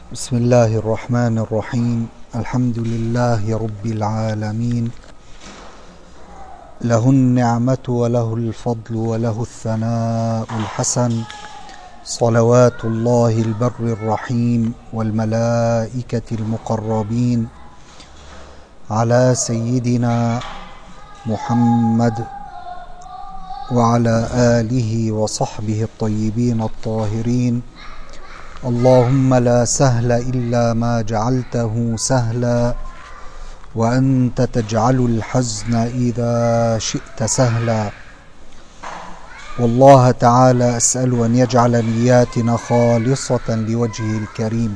بسم الله الرحمن الرحيم. الحمد لله رب العالمين، له النعمة وله الفضل وله الثناء الحسن، صلوات الله البر الرحيم والملائكة المقربين على سيدنا محمد وعلى آله وصحبه الطيبين الطاهرين. اللهم لا سهل إلا ما جعلته سهلا، وأنت تجعل الحزن إذا شئت سهلا. والله تعالى أسأل أن يجعل نياتنا خالصة لوجهه الكريم.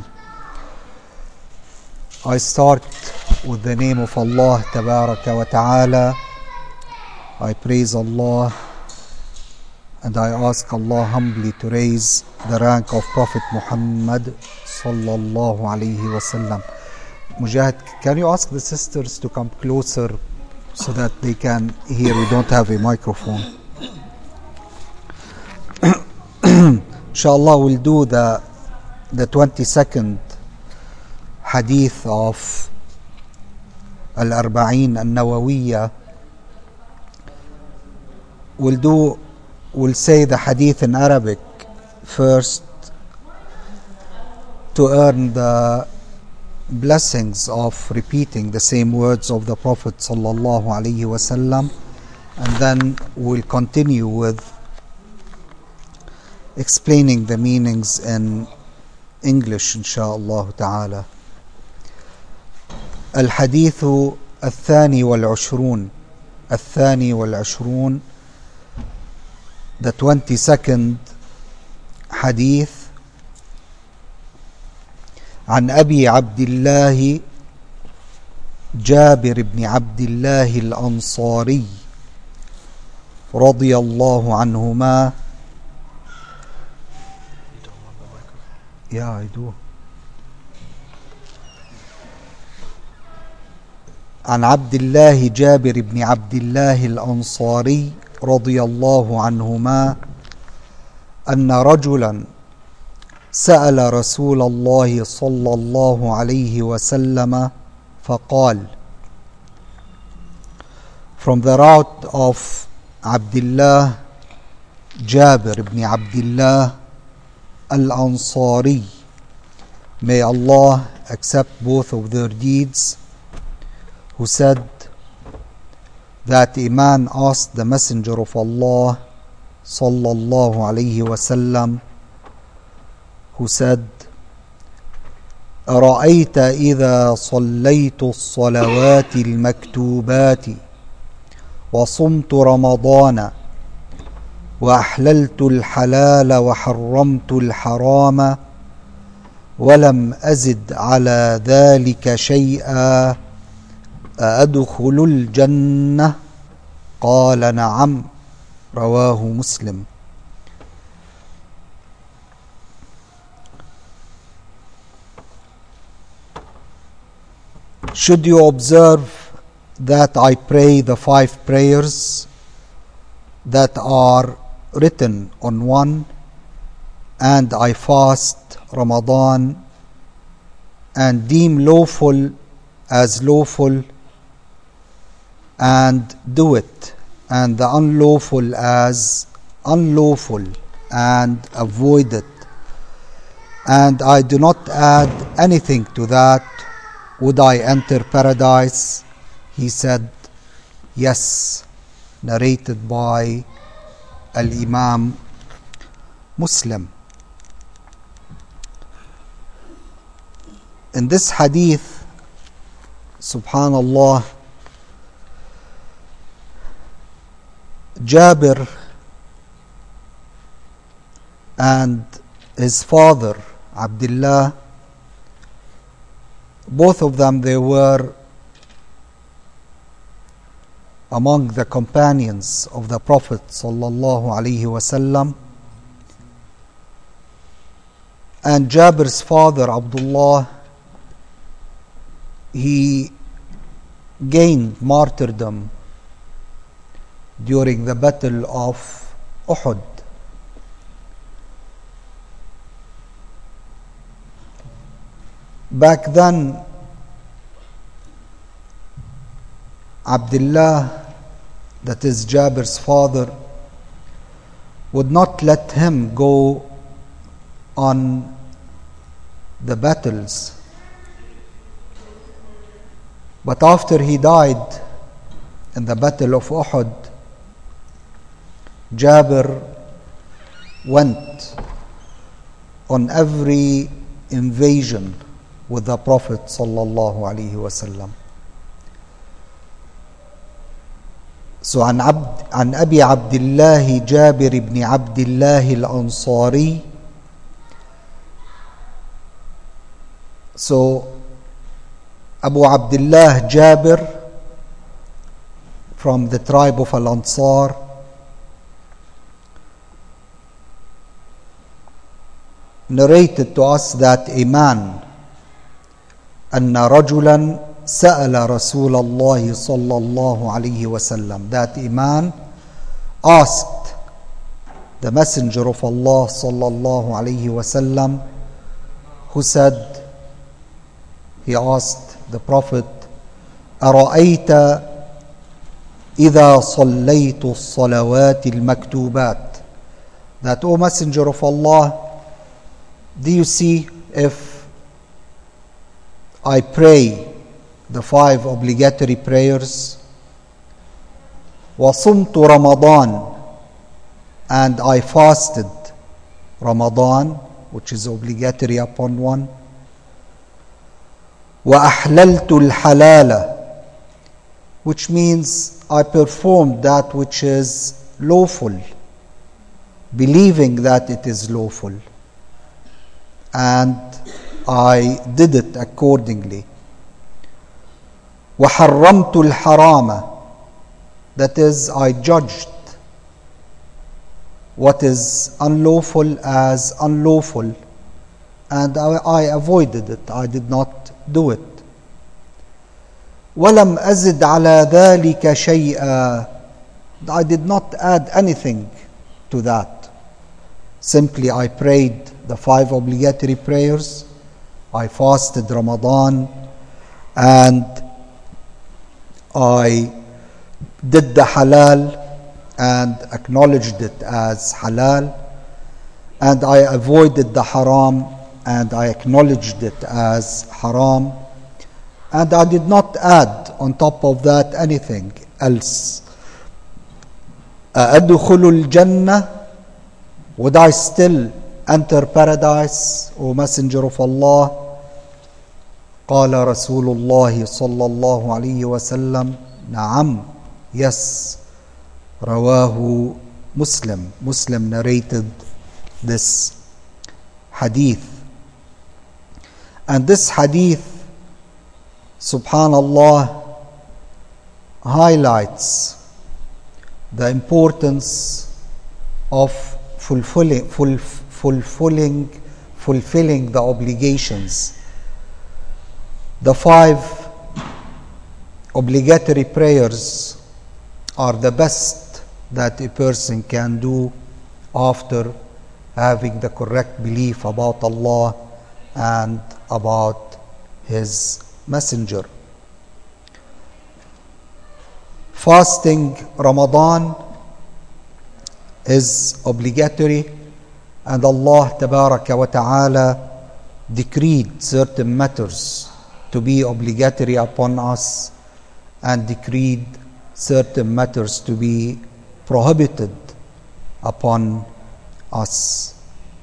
I start with the name of Allah Tabaraka wa Ta'ala. I praise Allah and I ask Allah humbly to raise the rank of Prophet Muhammad sallallahu alayhi wa sallam. Mujahid, can you ask the sisters to come closer so that they can hear? We don't have a microphone. Inshallah, we'll do the 22nd hadith of Al-Arba'in Al-Nawawiyya. We'll say the hadith in Arabic first to earn the blessings of repeating the same words of the Prophet sallallahu alaihi wasallam, and then we'll continue with explaining the meanings in English inshallah ta'ala. الحديث الثاني والعشرون the 22nd hadith. عن أبي عبد الله جابر بن عبد الله الأنصاري رضي الله عنهما. Yeah, I do. عن عبد الله جابر بن عبد الله الأنصاري رضي الله عنهما أن رجلا سأل رسول الله صلى الله عليه وسلم فقال. From the route of Abdullah Jabir ibn Abdullah al-Ansari, may Allah accept both of their deeds, who said that a man asked the Messenger of Allah sallallahu alayhi wasallam, who said, أرأيت إذا صليت الصلوات المكتوبات وصمت رمضان وأحللت الحلال وحرمت الحرام ولم أزد على ذلك شيئا أدخل الجنة؟ قال نعم، رواه مسلم. Should you observe that I pray the 5 prayers that are written on one, and I fast Ramadan and deem lawful as lawful and do it, and the unlawful as unlawful and avoid it, and I do not add anything to that, would I enter paradise? He said, yes. Narrated by Al-Imam Muslim. In this hadith, subhanallah, Jabir and his father Abdullah, both of them, they were among the companions of the Prophet sallallahu alaihi wasallam. And Jabir's father Abdullah, he gained martyrdom during the battle of Uhud. Back then, Abdullah, that is Jabir's father, would not let him go on the battles. But after he died in the Battle of Uhud, Jabir went on every invasion with the Prophet sallallahu alaihi wasallam. So عن أبي عبد الله جابر بن عبد الله الأنصاري. So Abu Abdullah Jabir from the tribe of Al-Ansar narrated to us that a man, أن رجلا سأل رسول الله صلى الله عليه وسلم, that a man asked the Messenger of Allah صلى الله عليه وسلم, who said, he asked the Prophet, أرأيت إذا صليت الصلوات المكتوبات, that, O Messenger of Allah, do you see if I pray the 5 obligatory prayers, وصمت رمضان, and I fasted Ramadan, which is obligatory upon one, وأحللت الحلال, which means I performed that which is lawful, believing that it is lawful, and I did it accordingly. وحرمت الحرام, that is, I judged what is unlawful as unlawful, and I avoided it, I did not do it. ولم أزد على ذلك شيئا, I did not add anything to that. Simply I prayed the 5 obligatory prayers, I fasted Ramadan, and I did the halal and acknowledged it as halal, and I avoided the haram and I acknowledged it as haram, and I did not add on top of that anything else. أأدخل الجنة, would I still enter paradise, O Messenger of Allah? قال رسول الله صلى الله عليه وسلم نعم, yes. رواه Muslim. Muslim narrated this hadith. And this hadith, subhanallah, highlights the importance of fulfilling the obligations. The 5 obligatory prayers are the best that a person can do after having the correct belief about Allah and about His Messenger. Fasting Ramadan is obligatory, and Allah Tabaraka wa Ta'ala decreed certain matters to be obligatory upon us and decreed certain matters to be prohibited upon us.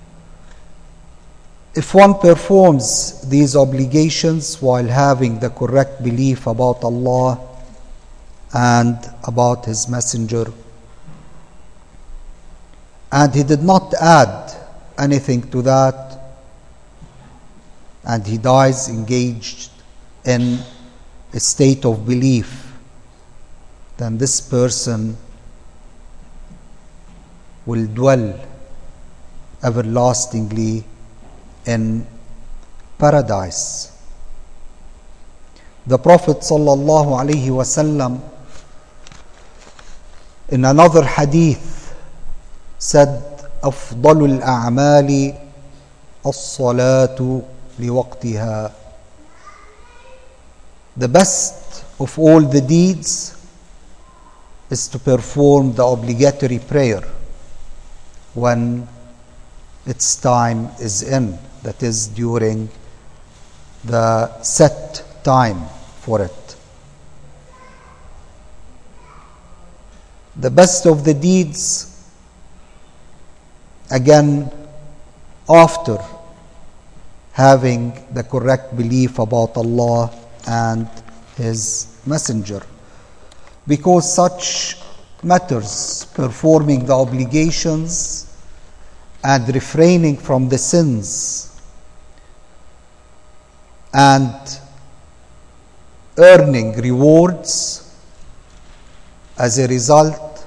If one performs these obligations while having the correct belief about Allah and about His Messenger, and he did not add anything to that, and he dies engaged in a state of belief, then this person will dwell everlastingly in paradise. The Prophet sallallahu alaihi wasallam in another hadith said, أفضل الأعمال الصلاة لوقتها. the best of all the deeds is to perform the obligatory prayer when its time is in, that is during the set time for it. The best of the deeds, again, after having the correct belief about Allah and His Messenger, because such matters, performing the obligations and refraining from the sins and earning rewards as a result,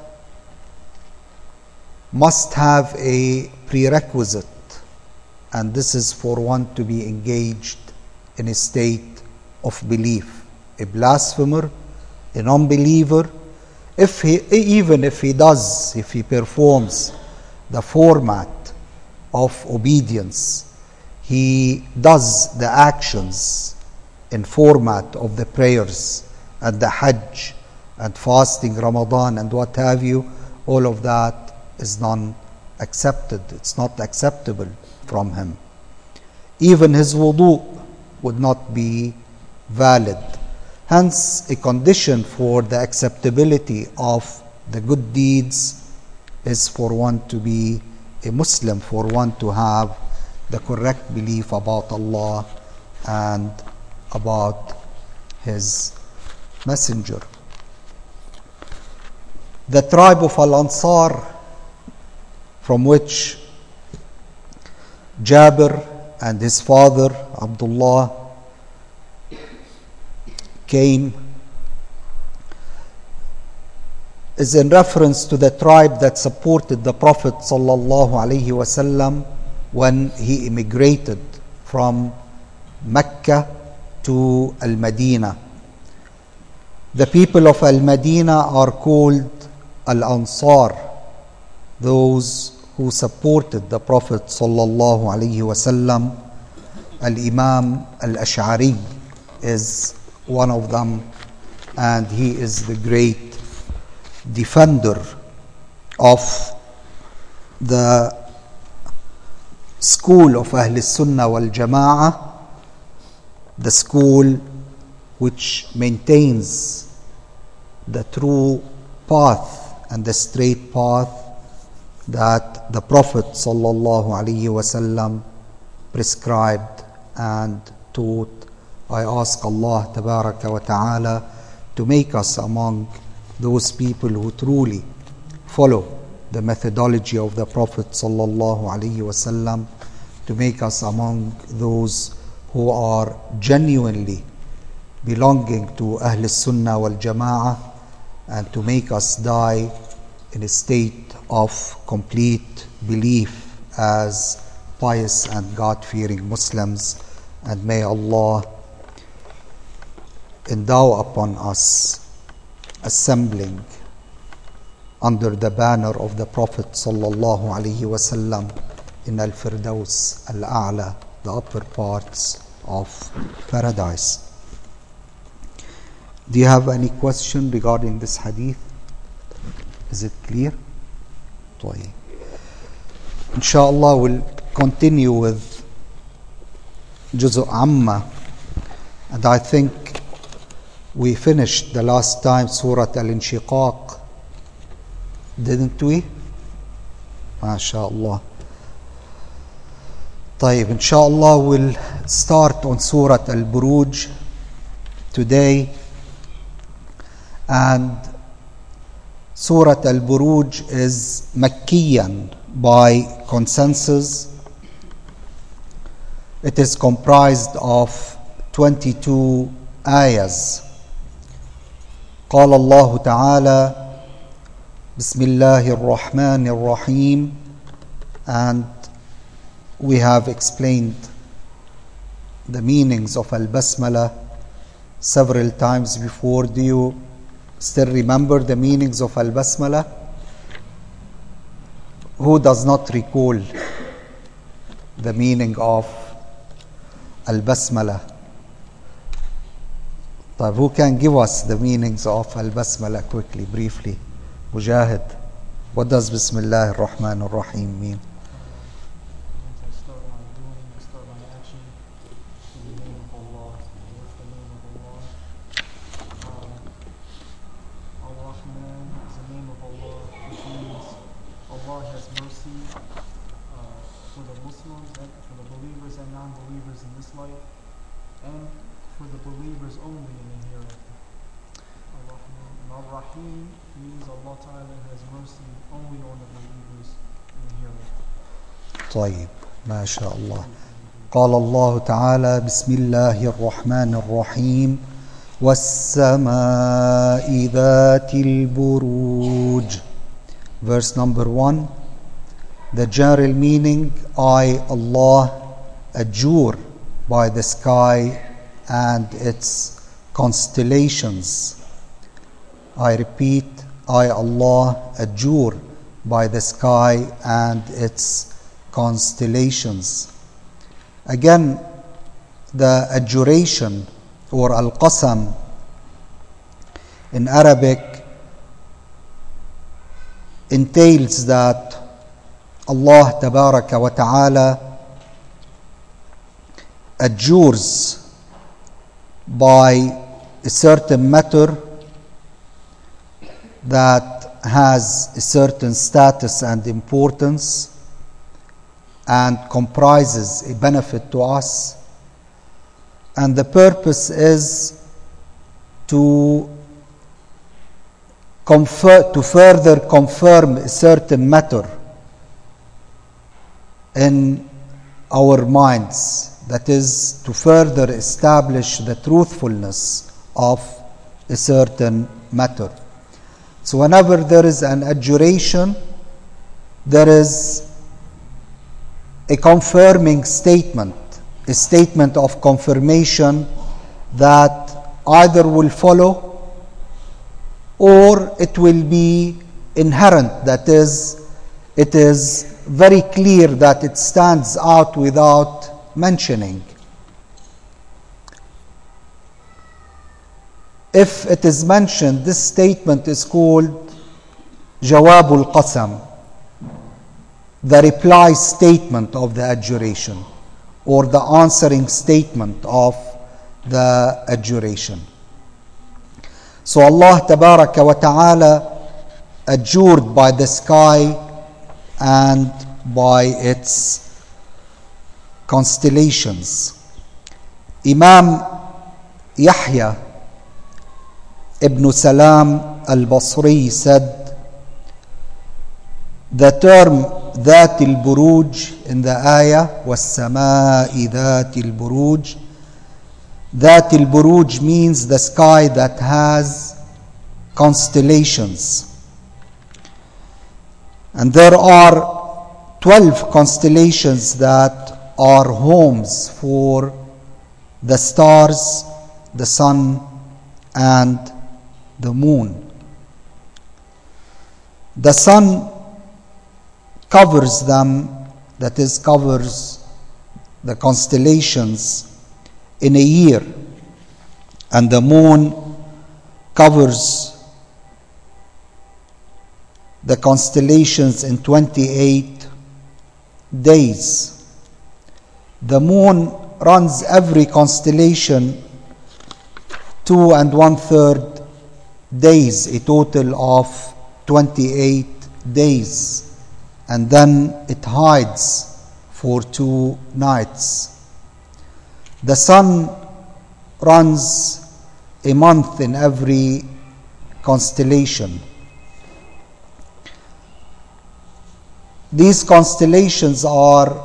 must have a prerequisite, and this is for one to be engaged in a state of belief. A blasphemer, a non-believer, even if he performs the format of obedience, he does the actions in format of the prayers and the Hajj and fasting, Ramadan and what have you, all of that is non-accepted. It's not acceptable from him. Even his wudu would not be valid. Hence, a condition for the acceptability of the good deeds is for one to be a Muslim, for one to have the correct belief about Allah and about His Messenger. The tribe of Al-Ansar, from which Jabir and his father Abdullah came, is in reference to the tribe that supported the Prophet ﷺ when he immigrated from Mecca to Al-Madinah. The people of Al-Madinah are called Al-Ansar, those who supported the Prophet ﷺ. Al-Imam Al-Ash'ari is one of them, and he is the great defender of the school of Ahl Sunnah wal Jama'ah, the school which maintains the true path and the straight path that the Prophet ﷺ prescribed and taught. I ask Allah Tabaraka wa Ta'ala to make us among those people who truly follow the methodology of the Prophet ﷺ, to make us among those who are genuinely belonging to Ahl Sunnah wal Jama'ah, and to make us die in a state of complete belief as pious and God-fearing Muslims. And may Allah endow upon us assembling under the banner of the Prophet sallallahu alaihi wasallam in Al-Firdaus Al-A'la, the upper parts of paradise. Do you have any question regarding this hadith? Is it clear? طيب. Inshallah, we'll continue with Juz' Amma, and I think we finished the last time Surah Al-Inshiqaq, didn't we? MashaAllah. طيب, inshallah we'll start on Surah Al-Buruj today. And Surah Al-Buruj is Makkiyan by consensus. It is comprised of 22 ayahs. قال الله تعالى بسم الله الرحمن الرحيم, and we have explained the meanings of Al-Basmala several times before. Do you still remember the meanings of Al-Basmala? Who does not recall the meaning of Al-Basmala? طيب, who can give us the meanings of Al-Basmala quickly, briefly? Mujahid, what does Bismillah ar-Rahman ar-Rahim mean? طيب, ما شاء الله. قال الله تعالى: بسم الله الرحمن الرحيم والسماء ذات البروج. Verse number 1. The general meaning: I, Allah, adjure by the sky and its constellations. I repeat, I, Allah, adjure by the sky and its constellations. Again, the adjuration or al-qasam in Arabic entails that Allah tabaraka wa ta'ala adjures by a certain matter that has a certain status and importance and comprises a benefit to us, and the purpose is to further confirm a certain matter in our minds, that is, to further establish the truthfulness of a certain matter. So whenever there is an adjuration, there is a confirming statement, a statement of confirmation that either will follow or it will be inherent, that is, it is very clear that it stands out without mentioning. If it is mentioned, this statement is called Jawabul Qasam, the reply statement of the adjuration, or the answering statement of the adjuration. So Allah tabaraka wa ta'ala adjured by the sky and by its constellations. Imam Yahya ibn Salam al-Basri said, the term ذات البروج in the ayah والسماء ذات البروج, ذات البروج means the sky that has constellations, and there are 12 constellations that are homes for the stars, the sun, and the moon. The sun covers them, that is, covers the constellations in a year, and the moon covers the constellations in 28 days. The moon runs every constellation 2 1/3 days, a total of 28 days, and then it hides for 2 nights. The sun runs a month in every constellation. These constellations are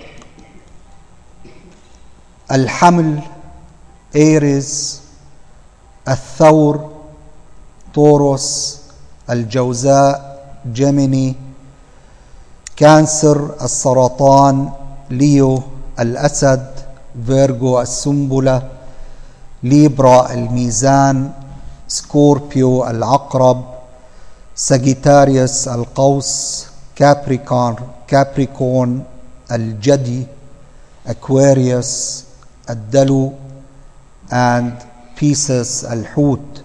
Al-Haml, Aries, Al-Thawr, Taurus, Al-Jawza, Gemini, Cancer, Al-Saratan, Leo, Al-Asad, Virgo, Al-Sumbula, Libra, Al-Mizan, Scorpio, Al-Aqrab, Sagittarius, Al-Qaws, Capricorn, Al-Jadi, Aquarius, Ad-Dalu, and pieces, al-hut.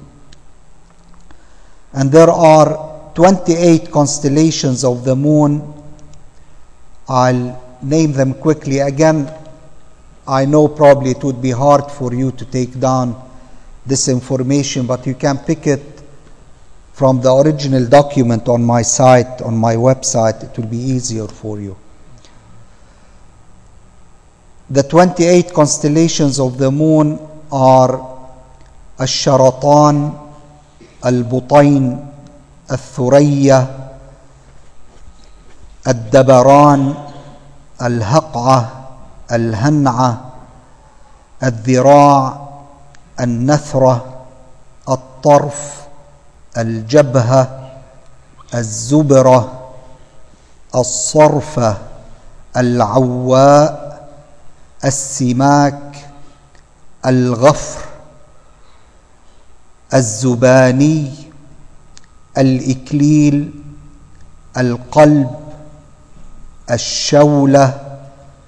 And there are 28 constellations of the moon. I'll name them quickly. Again, I know probably it would be hard for you to take down this information, but you can pick it from the original document on my site, on my website. It will be easier for you. The 28 constellations of the moon are الشرطان, البطين, الثريا, الدبران, الهقعة, الهنعة, الذراع, النثرة, الطرف, الجبهة, الزبرة, الصرفة, العواء, السماك, الغفر, الزباني, الإكليل, القلب, الشولة,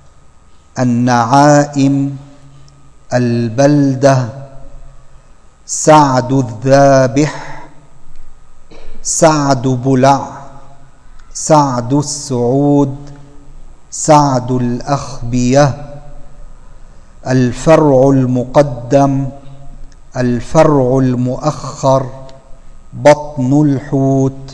النعائم, البلدة, سعد الذابح, سعد بلع, سعد السعود, سعد الأخبية, الفرع المقدم, الفرع المؤخر, بطن الحوت.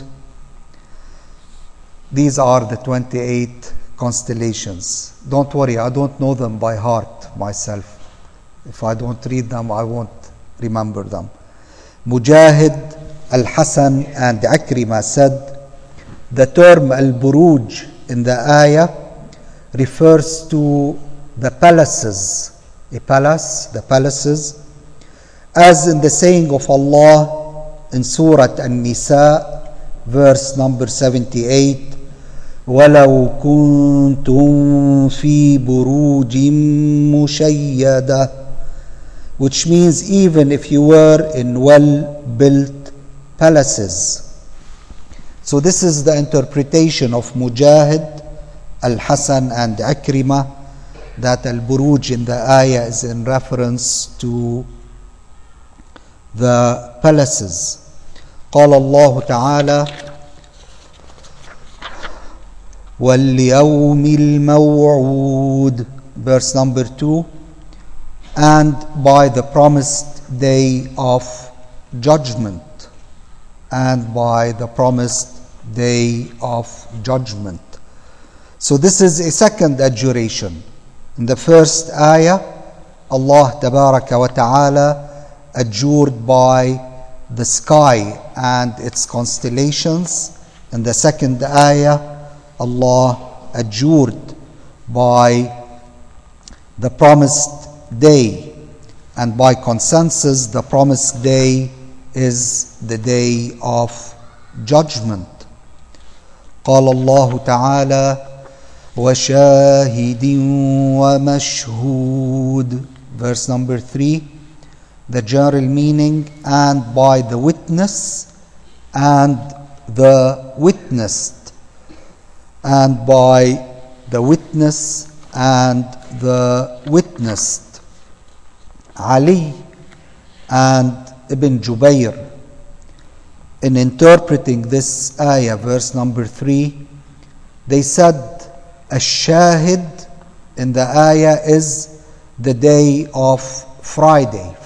These are the 28 constellations. Don't worry, I don't know them by heart myself. If I don't read them, I won't remember them. Mujahid, Al-Hasan, and Ikrima said, the term Al-Buruj in the ayah refers to the palaces, a palace, the palaces, as in the saying of Allah in Surah An-Nisa, verse number 78, وَلَوْ كُنْتُمْ فِي بُرُوجٍ مُشَيَّدَةٍ, which means even if you were in well-built palaces. So this is the interpretation of Mujahid, Al-Hasan, and Ikrima, that Al-Buruj in the ayah is in reference to the palaces. قال الله تعالى وَالْيَوْمِ الْمَوْعُودِ, verse number 2, and by the promised day of judgment, and by the promised day of judgment. So this is a second adjuration. In the first ayah, Allah Tabaraka wa Ta'ala adjured by the sky and its constellations. In the second ayah, Allah adjured by the promised day, and by consensus the promised day is the day of judgment. قال الله تعالى وَشَاهِدٍ وَمَشْهُودٍ, verse number 3, the general meaning, and by the witness and the witnessed, and by the witness and the witnessed. Ali and Ibn Jubayr, in interpreting this ayah, verse number 3, they said Ash-Shahid in the ayah is the day of Friday,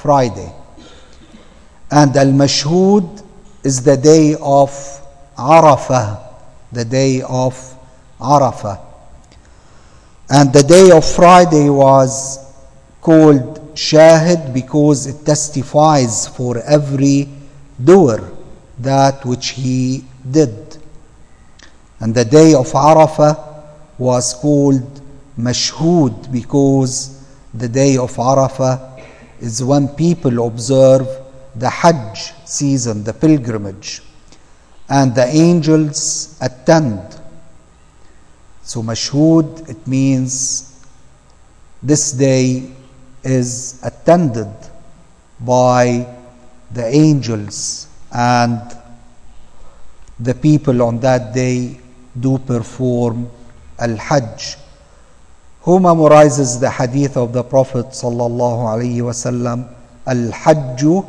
and Al-Mashhud is the day of Arafah, the day of Arafah. And the day of Friday was called Shahid because it testifies for every doer that which he did. And the day of Arafah was called Mashhud because the day of Arafah is when people observe the Hajj season, the pilgrimage, and the angels attend. So Mashhud, it means this day is attended by the angels, and the people on that day do perform Al-Hajj. Who memorizes the hadith of the Prophet sallallahu alaihi wasallam? الحج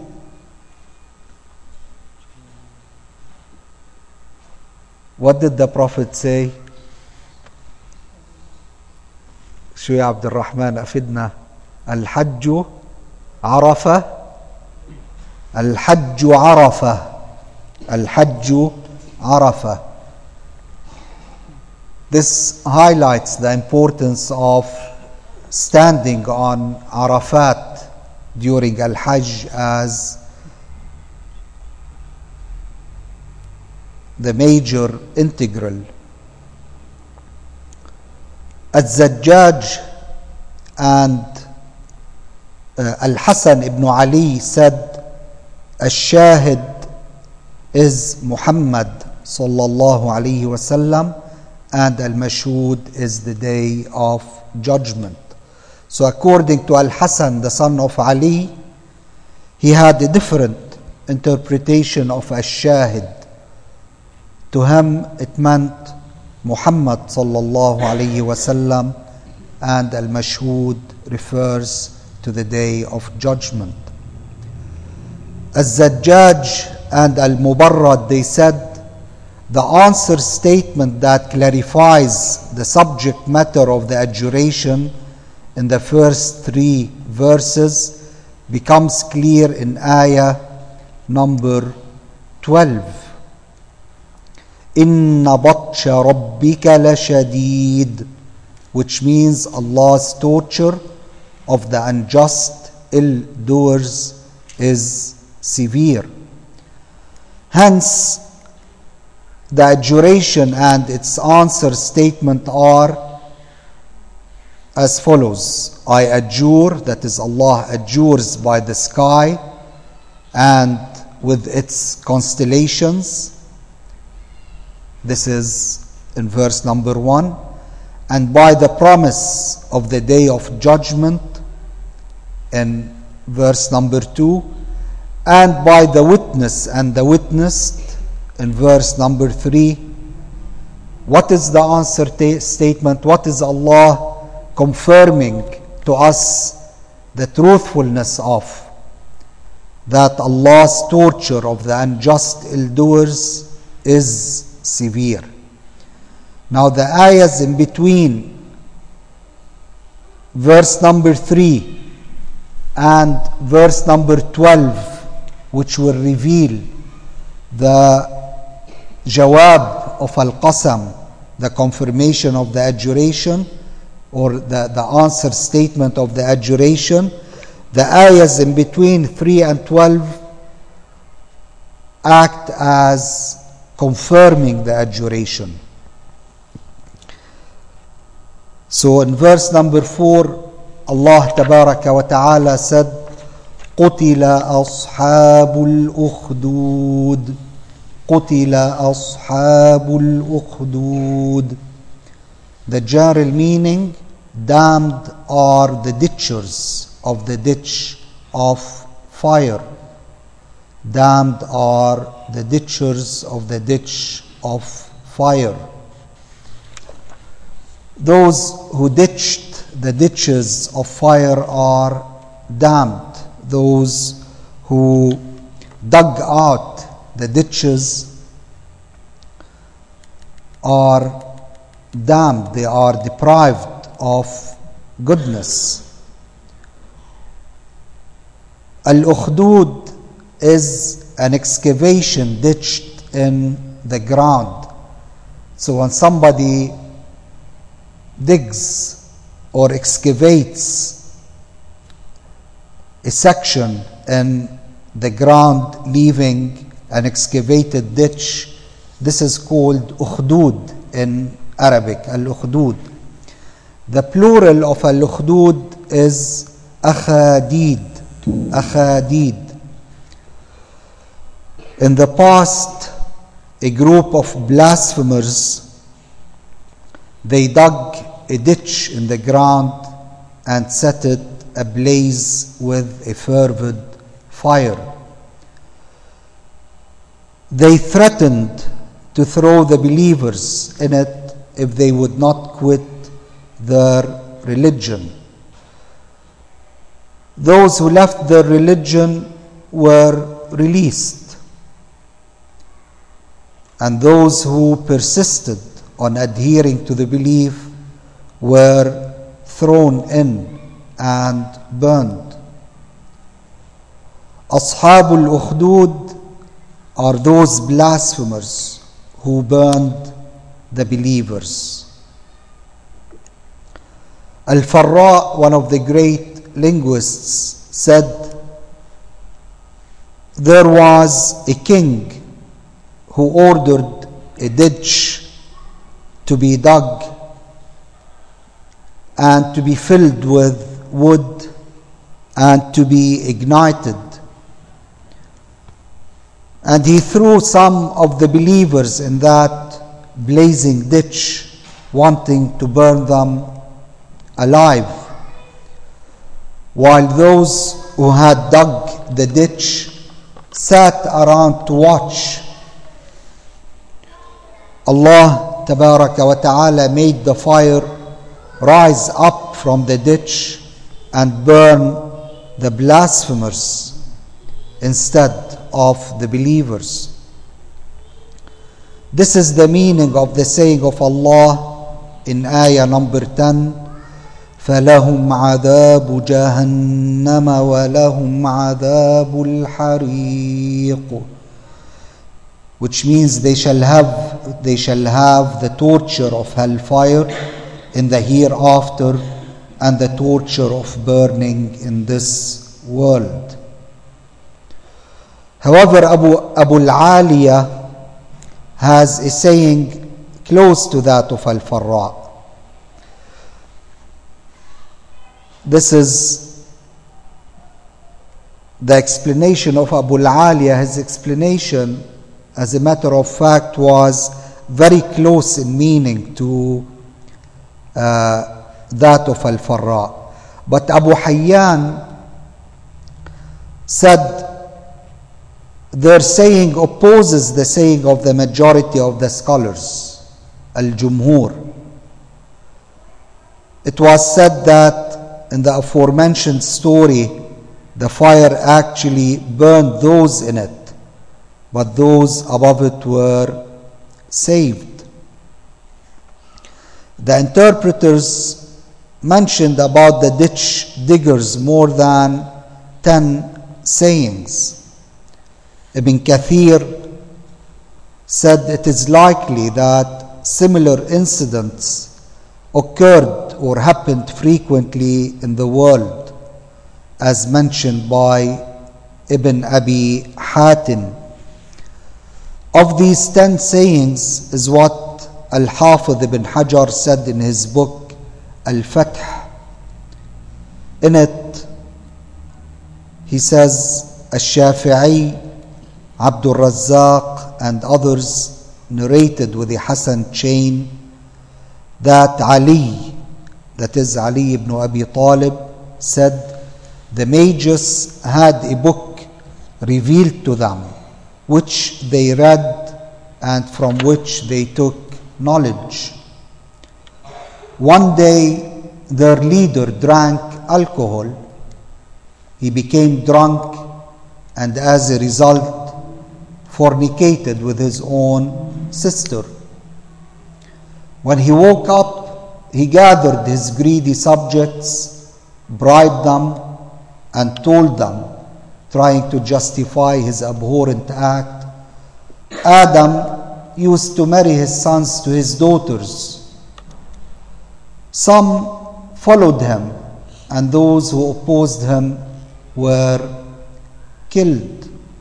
What did the Prophet say? شو يا عبد الرحمن أفدنا. الحج عرفة. الحج عرفة. الحج عرفة. This highlights the importance of standing on Arafat during Al-Hajj as the major integral. Al-Zajjaj and Al-Hasan ibn Ali said, Al-Shahid is Muhammad sallallahu alayhi wasallam, and Al-Mashhud is the day of judgment. So according to Al-Hasan, the son of Ali, he had a different interpretation of Al-Shahid. To him it meant Muhammad sallallahu alayhi wasallam, and Al-Mashhud refers to the day of judgment. Al-Zajjaj and Al-Mubarrad, they said, the answer statement that clarifies the subject matter of the adjuration in the first 3 verses becomes clear in ayah number 12. Inna batsha rabbika lashadid, which means Allah's torture of the unjust ill-doers is severe. Hence, the adjuration and its answer statement are as follows. I adjure, that is Allah adjures by the sky and with its constellations. This is in verse number 1. And by the promise of the day of judgment in verse number 2. And by the witness and the witnessed in verse number 3. What is the answer statement? What is Allah confirming to us the truthfulness of? That Allah's torture of the unjust ill-doers is severe. Now the ayahs in between verse number 3 and verse number 12, which will reveal the jawab of al-qasam, the confirmation of the adjuration, or the answer statement of the adjuration, the ayahs in between 3 and 12 act as confirming the adjuration. So in verse number 4, Allah tabaraka wa ta'ala said, قُتِلَ أَصْحَابُ الْأُخْدُودِ قُتِلَ أَصْحَابُ الْأُخْدُودِ. The general meaning, damned are the ditchers of the ditch of fire. Damned are the ditchers of the ditch of fire. Those who ditched the ditches of fire are damned. Those who dug out the ditches are damned. They are deprived of goodness. Al-Ukhdud is an excavation ditched in the ground. So when somebody digs or excavates a section in the ground leaving an excavated ditch, this is called ukhdud in Arabic, al-ukhdud. The plural of al-ukhdud is akhadid, akhadid. In the past, a group of blasphemers, they dug a ditch in the ground and set it ablaze with a fervid fire. They threatened to throw the believers in it if they would not quit their religion. those who left their religion were released, and those who persisted on adhering to the belief were thrown in and burned. Ashabul Ukhdud are those blasphemers who burned the believers. Al-Farra, one of the great linguists, said there was a king who ordered a ditch to be dug and to be filled with wood and to be ignited. And he threw some of the believers in that blazing ditch, wanting to burn them alive, while those who had dug the ditch sat around to watch. Allah Tabaraka wa Ta'ala made the fire rise up from the ditch and burn the blasphemers instead of the believers. This is the meaning of the saying of Allah in ayah number 10, فَلَهُمْ عَذَابُ جَهَنَّمَ وَلَهُمْ عَذَابُ الْحَرِيقِ, which means they shall have the torture of hellfire in the hereafter and the torture of burning in this world. However, Abu al-Aliya has a saying close to that of Al-Farra. This is the explanation of Abu al-Aliya. His explanation, as a matter of fact, was very close in meaning to that of Al-Farra. But Abu Hayyan said their saying opposes the saying of the majority of the scholars, Al-Jumhur. It was said that in the aforementioned story, the fire actually burned those in it, but those above it were saved. The interpreters mentioned about the ditch diggers more than 10 sayings. Ibn Kathir said it is likely that similar incidents occurred or happened frequently in the world, as mentioned by Ibn Abi Hatim. Of these 10 sayings is what Al-Hafidh Ibn Hajar said in his book Al-Fath. In it, he says, Al-Shafi'i, Abdul Razzaq, and others narrated with a Hasan chain that Ali, that is Ali ibn Abi Talib, said the mages had a book revealed to them, which they read and from which they took knowledge. One day, their leader drank alcohol. He became drunk and as a result fornicated with his own sister. When he woke up, he gathered his greedy subjects, bribed them, and told them, trying to justify his abhorrent act, Adam used to marry his sons to his daughters. Some followed him, and those who opposed him were killed.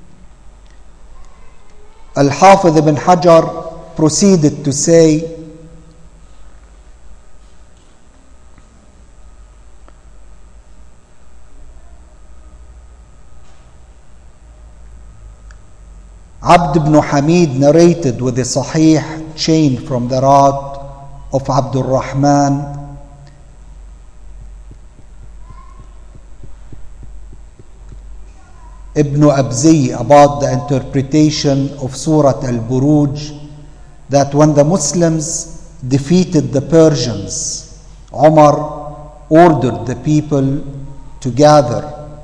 Al-Hafidh ibn Hajar proceeded to say, Abd ibn Hamid narrated with a sahih chain from the route of Abdul Rahman Ibn Abzi about the interpretation of Surah Al-Buruj, that when the Muslims defeated the Persians, Umar ordered the people to gather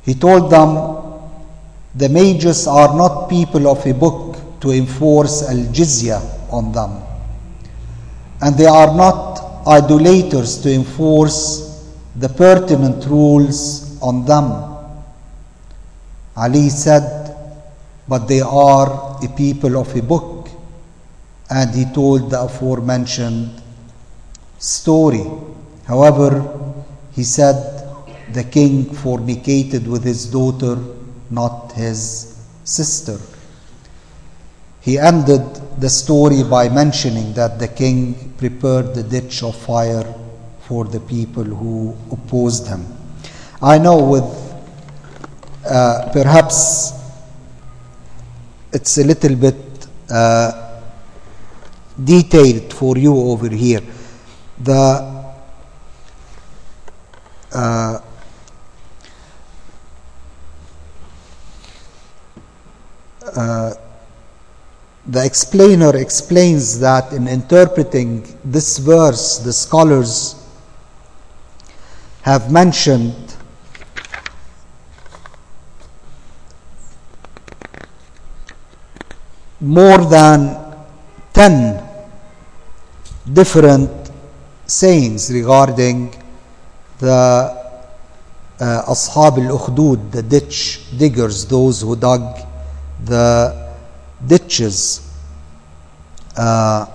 He told them, the mages are not people of a book to enforce al-jizya on them, and they are not idolaters to enforce the pertinent rules on them. Ali said, but they are a people of a book, and he told the aforementioned story. However, he said the king fornicated with his daughter, not his sister. He ended the story by mentioning that the king prepared the ditch of fire for the people who opposed him. I know with perhaps it's a little bit detailed for you over here. The explainer explains that in interpreting this verse, the scholars have mentioned more than 10 different sayings regarding the Ashab al-Ukhdud, the ditch diggers, those who dug the ditches. And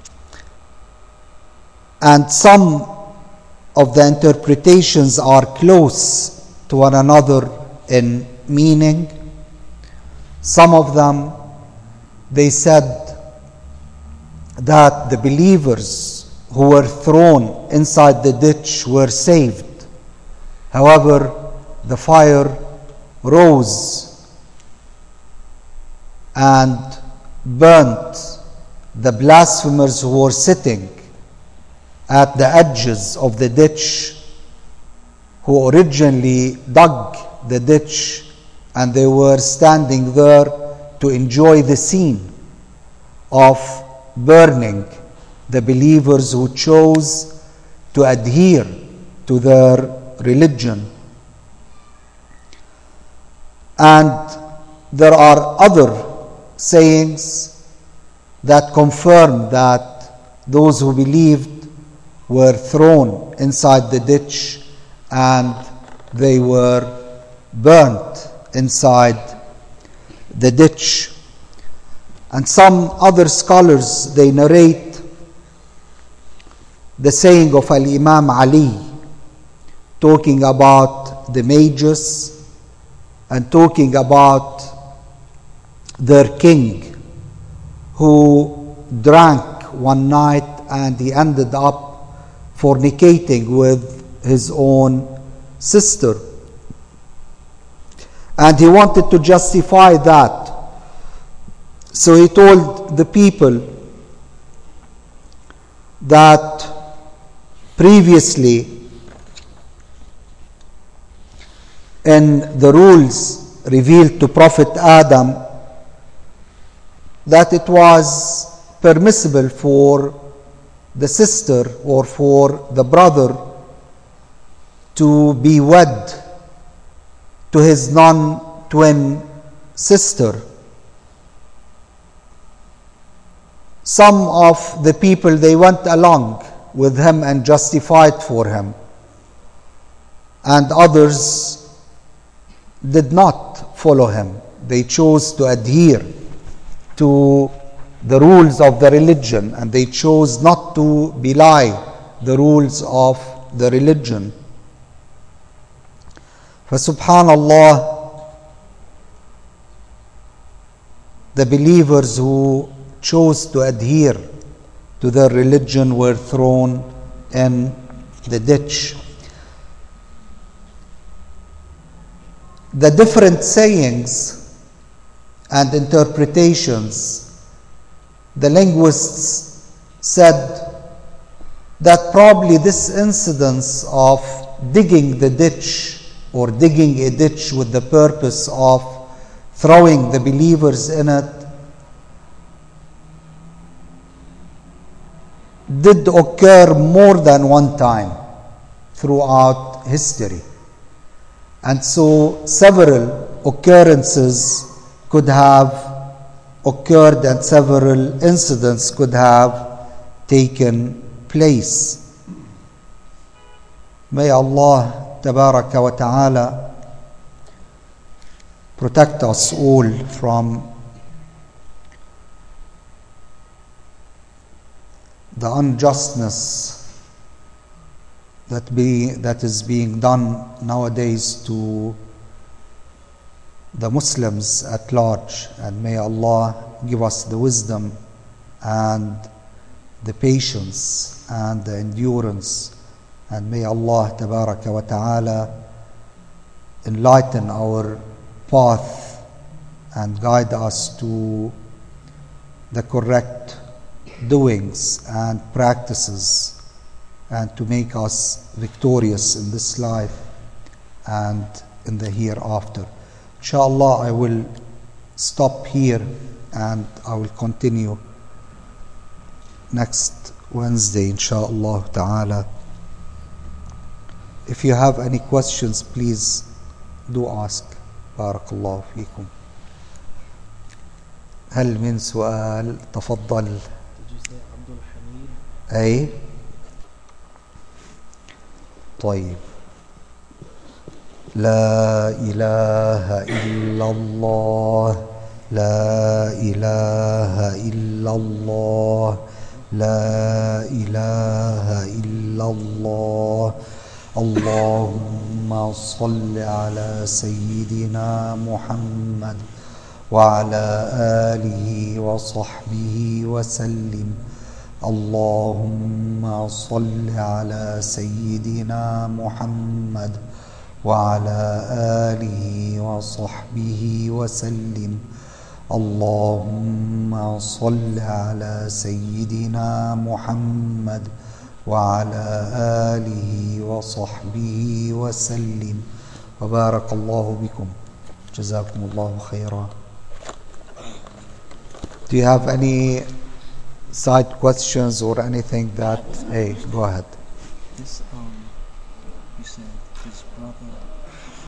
some of the interpretations are close to one another in meaning. Some of them, they said that the believers who were thrown inside the ditch were saved. However, the fire rose and burnt the blasphemers who were sitting at the edges of the ditch, who originally dug the ditch, and they were standing there to enjoy the scene of burning the believers who chose to adhere to their religion. And there are other sayings that confirm that those who believed were thrown inside the ditch and they were burnt inside the ditch. And some other scholars, they narrate the saying of Al-Imam Ali, talking about the mages and talking about their king, who drank one night and he ended up fornicating with his own sister. And he wanted to justify that. So he told the people that previously in the rules revealed to Prophet Adam, that it was permissible for the sister or for the brother to be wed to his non-twin sister. Some of the people, they went along with him and justified for him, and others did not follow him. They chose to adhere to the rules of the religion, and they chose not to belie the rules of the religion. For subhanallah, the believers who chose to adhere to their religion were thrown in the ditch. The different sayings and interpretations, the linguists said that probably this incidence of digging the ditch or digging a ditch with the purpose of throwing the believers in it did occur more than one time throughout history. And so several occurrences could have occurred and several incidents could have taken place. May Allah Tabaraka wa Ta'ala protect us all from the unjustness that is being done nowadays to the Muslims at large, and may Allah give us the wisdom and the patience and the endurance, and may Allah Tabaraka wa Ta'ala enlighten our path and guide us to the correct doings and practices, and to make us victorious in this life and in the hereafter. Inshallah, I will stop here and I will continue next Wednesday, inshallah ta'ala. If you have any questions, please do ask. Barakallahu feekum. هل من سؤال؟ تفضل. أي طيب. لا إله إلا الله، لا إله إلا الله، لا إله إلا الله. اللهم صل على سيدنا محمد وعلى آله وصحبه وسلم. اللهم صل على سيدنا محمد وعلى آله وصحبه وسلم. اللهم صل على سيدنا محمد وعلى آله وصحبه وسلم. وبارك الله بكم. جزاكم الله خيرا. Do you have any side questions or anything that... Hey, go ahead. This, you said his brother